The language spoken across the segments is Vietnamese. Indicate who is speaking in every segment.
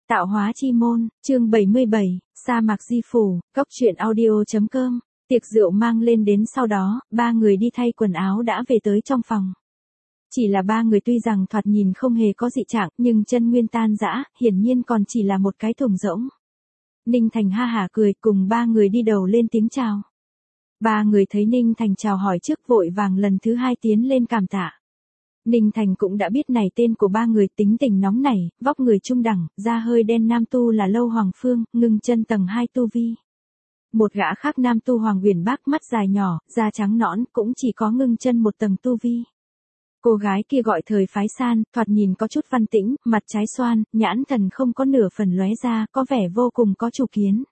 Speaker 1: Tạo hóa chi môn, chương 77, sa mạc di phủ, cốc truyện audio.com. Tiệc rượu mang lên đến sau đó, ba người đi thay quần áo đã về tới trong phòng. Chỉ là ba người tuy rằng thoạt nhìn không hề có dị trạng, nhưng chân nguyên tan rã, hiển nhiên còn chỉ là một cái thùng rỗng. Ninh Thành ha hả cười, cùng ba người đi đầu lên tiếng chào. Ba người thấy Ninh Thành chào hỏi trước, vội vàng lần thứ hai tiến lên cảm tạ. Ninh Thành cũng đã biết này tên của ba người, tính tình nóng nảy, vóc người trung đẳng, da hơi đen nam tu là Lâu Hoàng Phương, ngưng chân tầng 2 tu vi. Một gã khác nam tu Hoàng Uyển Bác, mắt dài nhỏ, da trắng nõn, cũng chỉ có ngưng chân một tầng tu vi. Cô gái kia gọi Thời Phái San, thoạt nhìn có chút văn tĩnh, mặt trái xoan, nhãn thần không có nửa phần lóe ra, có vẻ vô cùng có chủ kiến.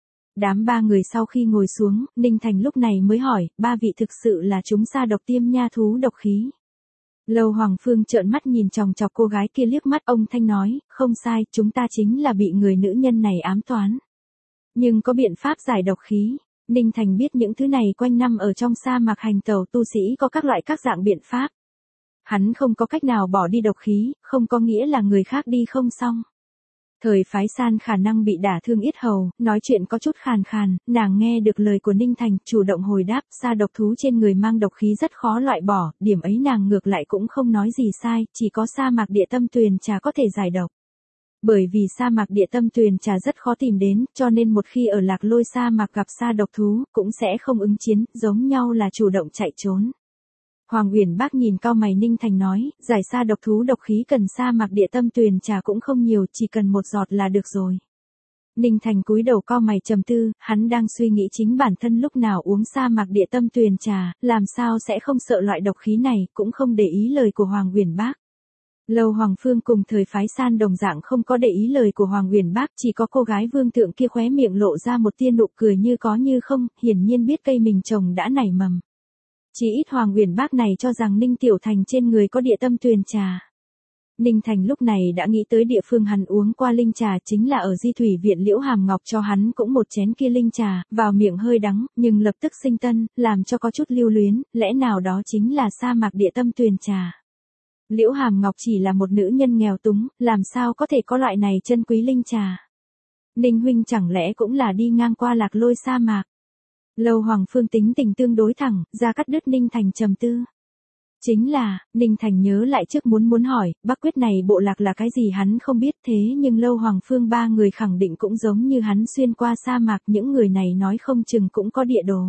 Speaker 1: Đám ba người sau khi ngồi xuống, Ninh Thành lúc này mới hỏi, ba vị thực sự là chúng sa độc tiêm nha thú độc khí? Lâu Hoàng Phương trợn mắt nhìn chòng chọc cô gái kia liếc mắt, ông thanh nói, không sai, chúng ta chính là bị người nữ nhân này ám toán. Nhưng có biện pháp giải độc khí. Ninh Thành biết những thứ này quanh năm ở trong sa mạc hành tẩu tu sĩ có các loại các dạng biện pháp. Hắn không có cách nào bỏ đi độc khí, không có nghĩa là người khác đi không xong. Thời Phái San khả năng bị đả thương yết hầu, nói chuyện có chút khàn khàn, nàng nghe được lời của Ninh Thành, chủ động hồi đáp, sa độc thú trên người mang độc khí rất khó loại bỏ, điểm ấy nàng ngược lại cũng không nói gì sai, chỉ có sa mạc địa tâm tuyền trà có thể giải độc. Bởi vì sa mạc địa tâm tuyền trà rất khó tìm đến, cho nên một khi ở Lạc Lôi sa mạc gặp sa độc thú, cũng sẽ không ứng chiến, giống nhau là chủ động chạy trốn. Hoàng Uyển Bác nhìn cau mày, Ninh Thành nói, giải sa độc thú độc khí cần sa mạc địa tâm tuyền trà cũng không nhiều, chỉ cần một giọt là được rồi. Ninh Thành cúi đầu cau mày trầm tư, hắn đang suy nghĩ chính bản thân lúc nào uống sa mạc địa tâm tuyền trà, làm sao sẽ không sợ loại độc khí này, cũng không để ý lời của Hoàng Uyển Bác. Lâu Hoàng Phương cùng Thời Phái San đồng dạng không có để ý lời của Hoàng Uyển Bác, chỉ có cô gái vương thượng kia khóe miệng lộ ra một tia nụ cười như có như không, hiển nhiên biết cây mình trồng đã nảy mầm. Chỉ ít Hoàng Uyển Bác này cho rằng Ninh Tiểu Thành trên người có địa tâm tuyền trà. Ninh Thành lúc này đã nghĩ tới địa phương hắn uống qua linh trà, chính là ở Di Thủy Viện Liễu Hàm Ngọc cho hắn cũng một chén kia linh trà, vào miệng hơi đắng, nhưng lập tức sinh tân, làm cho có chút lưu luyến, lẽ nào đó chính là sa mạc địa tâm tuyền trà. Liễu Hàm Ngọc chỉ là một nữ nhân nghèo túng, làm sao có thể có loại này chân quý linh trà. Ninh huynh chẳng lẽ cũng là đi ngang qua Lạc Lôi sa mạc? Lâu Hoàng Phương tính tình tương đối thẳng, ra cắt đứt Ninh Thành trầm tư. Chính là, Ninh Thành nhớ lại trước muốn hỏi, Bắc Quyết này bộ lạc là cái gì hắn không biết, thế nhưng Lâu Hoàng Phương ba người khẳng định cũng giống như hắn xuyên qua sa mạc, những người này nói không chừng cũng có địa đồ.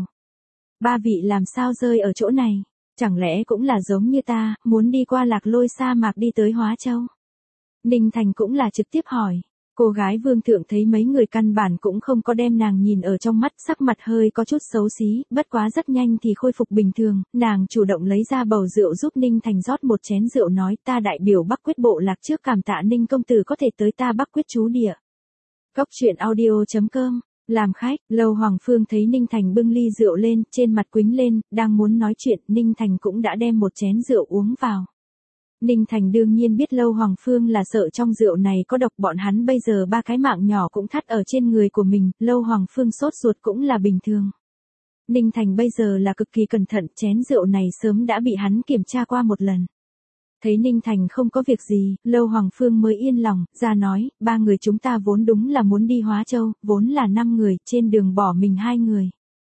Speaker 1: Ba vị làm sao rơi ở chỗ này? Chẳng lẽ cũng là giống như ta, muốn đi qua Lạc Lôi sa mạc đi tới Hóa Châu? Ninh Thành cũng là trực tiếp hỏi. Cô gái vương thượng thấy mấy người căn bản cũng không có đem nàng nhìn ở trong mắt, sắc mặt hơi có chút xấu xí, bất quá rất nhanh thì khôi phục bình thường, nàng chủ động lấy ra bầu rượu giúp Ninh Thành rót một chén rượu, nói, ta đại biểu Bắc Quyết bộ lạc trước cảm tạ Ninh công tử có thể tới ta Bắc Quyết trú địa. Cốc truyện audio.com. Làm khách, Lâu Hoàng Phương thấy Ninh Thành bưng ly rượu lên, trên mặt quĩnh lên, đang muốn nói chuyện, Ninh Thành cũng đã đem một chén rượu uống vào. Ninh Thành đương nhiên biết Lâu Hoàng Phương là sợ trong rượu này có độc, bọn hắn bây giờ ba cái mạng nhỏ cũng thắt ở trên người của mình, Lâu Hoàng Phương sốt ruột cũng là bình thường. Ninh Thành bây giờ là cực kỳ cẩn thận, chén rượu này sớm đã bị hắn kiểm tra qua một lần. Thấy Ninh Thành không có việc gì, Lâu Hoàng Phương mới yên lòng, ra nói, ba người chúng ta vốn đúng là muốn đi Hóa Châu, vốn là 5 người, trên đường bỏ mình 2 người.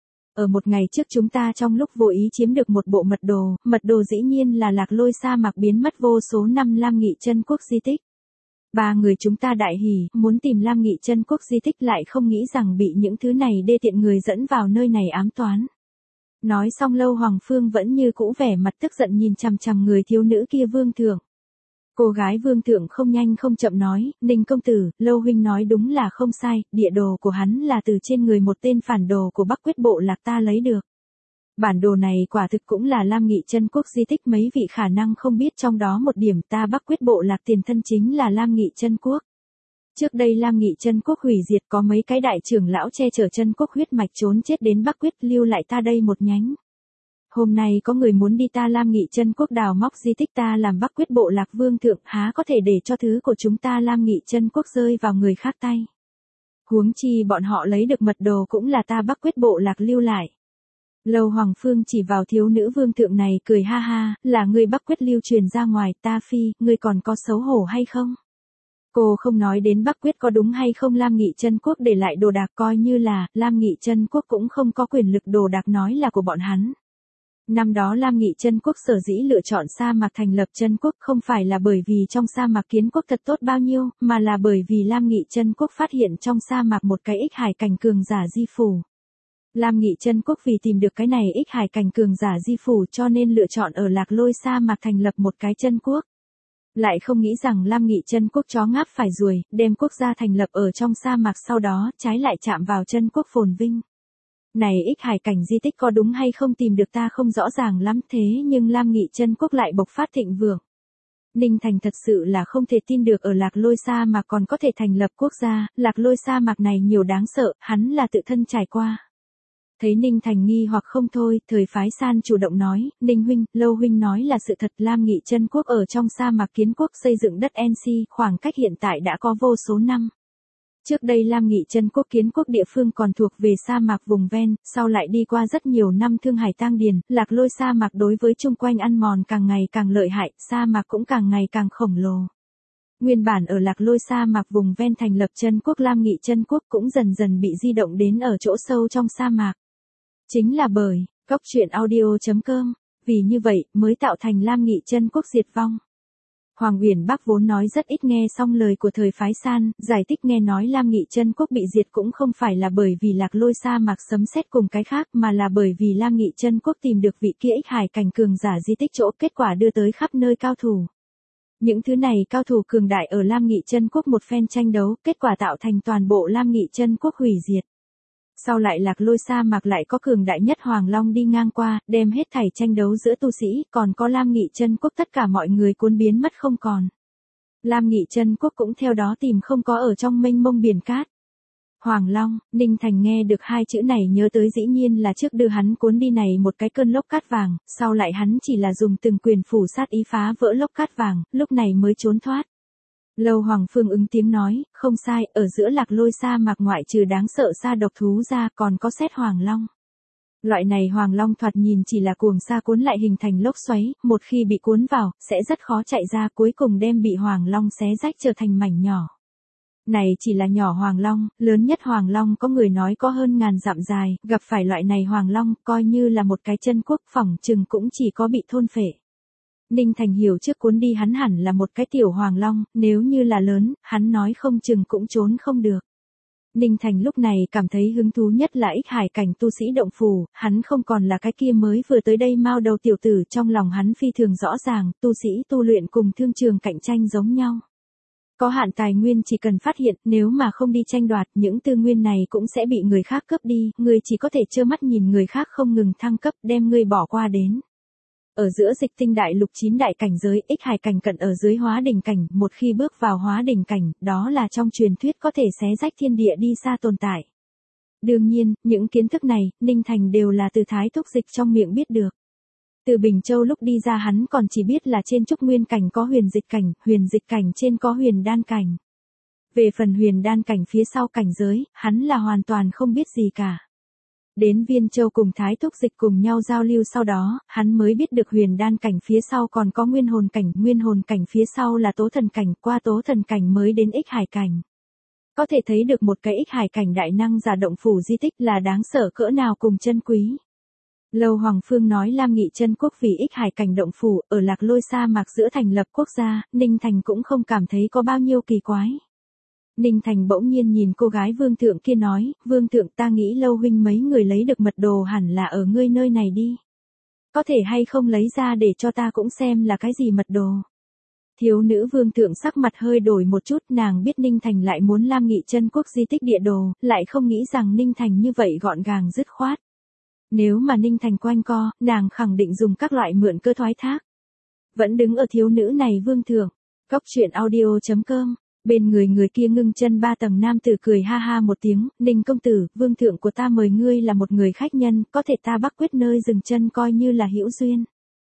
Speaker 1: Ở một ngày trước chúng ta trong lúc vô ý chiếm được một bộ mật đồ dĩ nhiên là Lạc Lôi sa mạc biến mất vô số năm Lam Nghị Chân Quốc di tích. Ba người chúng ta đại hỉ, muốn tìm Lam Nghị Chân Quốc di tích, lại không nghĩ rằng bị những thứ này đê tiện người dẫn vào nơi này ám toán. Nói xong Lâu Hoàng Phương vẫn như cũ vẻ mặt tức giận nhìn chằm chằm người thiếu nữ kia vương thượng. Cô gái vương thượng không nhanh không chậm nói, Ninh công tử, Lâu huynh nói đúng là không sai, địa đồ của hắn là từ trên người một tên phản đồ của Bắc Quyết bộ lạc ta lấy được. Bản đồ này quả thực cũng là Lam Nghị Chân Quốc di tích, mấy vị khả năng không biết trong đó một điểm, ta Bắc Quyết bộ lạc tiền thân chính là Lam Nghị Chân Quốc. Trước đây Lam Nghị Chân Quốc hủy diệt, có mấy cái đại trưởng lão che chở Chân Quốc huyết mạch trốn chết đến Bắc Quyết, lưu lại ta đây một nhánh. Hôm nay có người muốn đi ta Lam Nghị Chân Quốc đào móc di tích, ta làm Bắc Quyết bộ lạc vương thượng, há có thể để cho thứ của chúng ta Lam Nghị Chân Quốc rơi vào người khác tay. Huống chi bọn họ lấy được mật đồ cũng là ta Bắc Quyết bộ lạc lưu lại. Lâu Hoàng Phương chỉ vào thiếu nữ vương thượng này cười ha ha, là người Bắc Quyết lưu truyền ra ngoài, ta phi, ngươi còn có xấu hổ hay không? Cô không nói đến Bắc Quyết có đúng hay không Lam Nghị Chân Quốc để lại đồ đạc, coi như là, Lam Nghị Chân Quốc cũng không có quyền lực đồ đạc nói là của bọn hắn. Năm đó Lam Nghị Chân Quốc sở dĩ lựa chọn sa mạc thành lập chân quốc không phải là bởi vì trong sa mạc kiến quốc thật tốt bao nhiêu, mà là bởi vì Lam Nghị Chân Quốc phát hiện trong sa mạc một cái ích hải cảnh cường giả di phủ. Lam Nghị Chân Quốc vì tìm được cái này ích hải cảnh cường giả di phủ cho nên lựa chọn ở Lạc Lôi sa mạc thành lập một cái chân quốc. Lại không nghĩ rằng Lam Nghị Chân Quốc chó ngáp phải ruồi, đem quốc gia thành lập ở trong sa mạc sau đó trái lại chạm vào chân quốc phồn vinh. Này ích hải cảnh di tích có đúng hay không tìm được ta không rõ ràng lắm, thế nhưng Lam Nghị Chân Quốc lại bộc phát thịnh vượng. Ninh Thành thật sự là không thể tin được ở Lạc Lôi sa mạc còn có thể thành lập quốc gia, Lạc Lôi sa mạc này nhiều đáng sợ, hắn là tự thân trải qua. Thấy Ninh Thành nghi hoặc không thôi, Thời Phái San chủ động nói, Ninh huynh, Lâu huynh nói là sự thật, Lam Nghị Chân Quốc ở trong sa mạc kiến quốc xây dựng đất NC, khoảng cách hiện tại đã có vô số năm. Trước đây Lam Nghị Chân Quốc kiến quốc địa phương còn thuộc về sa mạc vùng ven, sau lại đi qua rất nhiều năm Thương Hải Tang Điền, Lạc Lôi sa mạc đối với chung quanh ăn mòn càng ngày càng lợi hại, sa mạc cũng càng ngày càng khổng lồ. Nguyên bản ở Lạc Lôi sa mạc vùng ven thành lập chân quốc Lam Nghị Chân Quốc cũng dần dần bị di động đến ở chỗ sâu trong sa mạc. Chính là bởi, góc truyện audio.com, vì như vậy mới tạo thành Lam Nghị Chân Quốc diệt vong. Hoàng Uyển Bắc vốn nói rất ít nghe xong lời của Thời Phái San, giải thích nghe nói Lam Nghị Chân Quốc bị diệt cũng không phải là bởi vì Lạc Lôi sa mạc sấm sét cùng cái khác mà là bởi vì Lam Nghị Chân Quốc tìm được vị kia ích hải cảnh cường giả di tích chỗ, kết quả đưa tới khắp nơi cao thủ. Những thứ này cao thủ cường đại ở Lam Nghị Chân Quốc một phen tranh đấu, kết quả tạo thành toàn bộ Lam Nghị Chân Quốc hủy diệt. Sau lại Lạc Lôi sa mạc lại có cường đại nhất Hoàng Long đi ngang qua, đem hết thảy tranh đấu giữa tu sĩ, còn có Lam Nghị Chân Quốc tất cả mọi người cuốn biến mất không còn. Lam Nghị Chân Quốc cũng theo đó tìm không có ở trong mênh mông biển cát. Hoàng Long, Ninh Thành nghe được hai chữ này nhớ tới dĩ nhiên là trước đưa hắn cuốn đi này một cái cơn lốc cát vàng, sau lại hắn chỉ là dùng từng quyền phủ sát ý phá vỡ lốc cát vàng, lúc này mới trốn thoát. Lâu Hoàng Phương ứng tiếng nói, không sai, ở giữa Lạc Lôi sa mạc ngoại trừ đáng sợ sa độc thú ra còn có sét Hoàng Long. Loại này Hoàng Long thoạt nhìn chỉ là cuồng sa cuốn lại hình thành lốc xoáy, một khi bị cuốn vào, sẽ rất khó chạy ra, cuối cùng đem bị Hoàng Long xé rách trở thành mảnh nhỏ. Này chỉ là nhỏ Hoàng Long, lớn nhất Hoàng Long có người nói có hơn ngàn dặm dài, gặp phải loại này Hoàng Long, coi như là một cái chân quốc phỏng chừng cũng chỉ có bị thôn phệ. Ninh Thành hiểu trước cuốn đi hắn hẳn là một cái tiểu Hoàng Long, nếu như là lớn, hắn nói không chừng cũng trốn không được. Ninh Thành lúc này cảm thấy hứng thú nhất là ích hải cảnh tu sĩ động phủ, hắn không còn là cái kia mới vừa tới đây mao đầu tiểu tử, trong lòng hắn phi thường rõ ràng, tu sĩ tu luyện cùng thương trường cạnh tranh giống nhau. Có hạn tài nguyên chỉ cần phát hiện, nếu mà không đi tranh đoạt, những tư nguyên này cũng sẽ bị người khác cướp đi, người chỉ có thể trơ mắt nhìn người khác không ngừng thăng cấp, đem người bỏ qua đến. Ở giữa dịch tinh đại lục 9 đại cảnh giới, ích hải cảnh cận ở dưới hóa đỉnh cảnh, một khi bước vào hóa đỉnh cảnh, đó là trong truyền thuyết có thể xé rách thiên địa đi xa tồn tại. Đương nhiên, những kiến thức này, Ninh Thành đều là từ Thái Thúc Dịch trong miệng biết được. Từ Bình Châu lúc đi ra hắn còn chỉ biết là trên Trúc Nguyên cảnh có huyền dịch cảnh trên có huyền đan cảnh. Về phần huyền đan cảnh phía sau cảnh giới, hắn là hoàn toàn không biết gì cả. Đến Viên Châu cùng Thái Thúc Dịch cùng nhau giao lưu sau đó, hắn mới biết được huyền đan cảnh phía sau còn có nguyên hồn cảnh phía sau là tố thần cảnh, qua tố thần cảnh mới đến ích hải cảnh. Có thể thấy được một cái ích hải cảnh đại năng giả động phủ di tích là đáng sợ cỡ nào cùng chân quý. Lâu Hoàng Phương nói Lam Nghị Chân Quốc vì ích hải cảnh động phủ, ở Lạc Lôi sa mạc giữa thành lập quốc gia, Ninh Thành cũng không cảm thấy có bao nhiêu kỳ quái. Ninh Thành bỗng nhiên nhìn cô gái Vương Thượng kia nói, Vương Thượng ta nghĩ Lâu huynh mấy người lấy được mật đồ hẳn là ở ngươi nơi này đi. Có thể hay không lấy ra để cho ta cũng xem là cái gì mật đồ. Thiếu nữ Vương Thượng sắc mặt hơi đổi một chút, nàng biết Ninh Thành lại muốn Lam Nghị Chân Quốc di tích địa đồ, lại không nghĩ rằng Ninh Thành như vậy gọn gàng dứt khoát. Nếu mà Ninh Thành quanh co, nàng khẳng định dùng các loại mượn cơ thoái thác. Vẫn đứng ở thiếu nữ này Vương Thượng. Góc truyện audio.com. Bên người kia ngưng chân 3 tầng nam tử cười ha ha một tiếng, Ninh công tử, Vương Thượng của ta mời ngươi là một người khách nhân, có thể ta Bắc Quyết nơi dừng chân coi như là hữu duyên.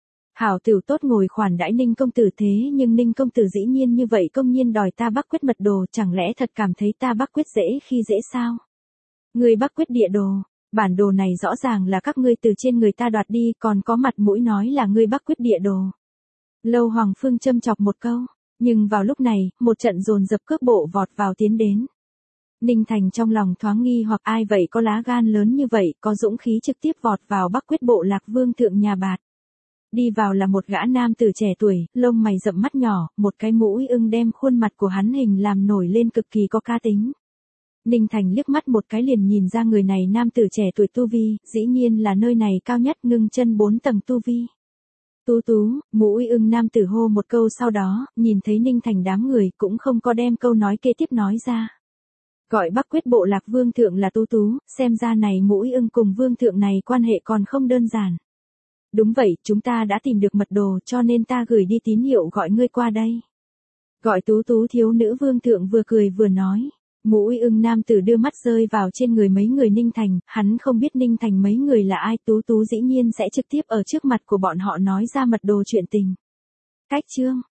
Speaker 1: Hảo tiểu tốt ngồi khoản đãi Ninh công tử, thế nhưng Ninh công tử dĩ nhiên như vậy công nhiên đòi ta Bắc Quyết mật đồ, chẳng lẽ thật cảm thấy ta Bắc Quyết dễ khi dễ sao? Ngươi Bắc Quyết địa đồ, bản đồ này rõ ràng là các ngươi từ trên người ta đoạt đi, còn có mặt mũi nói là ngươi Bắc Quyết địa đồ. Lâu Hoàng Phương châm chọc một câu. Nhưng vào lúc này, một trận dồn dập cước bộ vọt vào tiến đến. Ninh Thành trong lòng thoáng nghi hoặc ai vậy có lá gan lớn như vậy, có dũng khí trực tiếp vọt vào Bắc Quyết Bộ Lạc Vương thượng nhà Bạt. Đi vào là một gã nam tử trẻ tuổi, lông mày rậm mắt nhỏ, một cái mũi ưng đem khuôn mặt của hắn hình làm nổi lên cực kỳ có cá tính. Ninh Thành liếc mắt một cái liền nhìn ra người này nam tử trẻ tuổi tu vi, dĩ nhiên là nơi này cao nhất ngưng chân 4 tầng tu vi. Tú tú, mũi ưng nam tử hô một câu sau đó, nhìn thấy Ninh Thành đám người cũng không có đem câu nói kế tiếp nói ra. Gọi Bắc Quyết Bộ Lạc Vương thượng là Tú tú, xem ra này mũi ưng cùng vương thượng này quan hệ còn không đơn giản. Đúng vậy, chúng ta đã tìm được mật đồ cho nên ta gửi đi tín hiệu gọi ngươi qua đây. Gọi Tú tú thiếu nữ vương thượng vừa cười vừa nói. Mũi ưng nam tử đưa mắt rơi vào trên người mấy người Ninh Thành, hắn không biết Ninh Thành mấy người là ai, Tú tú dĩ nhiên sẽ trực tiếp ở trước mặt của bọn họ nói ra mật đồ chuyện tình. Cách chương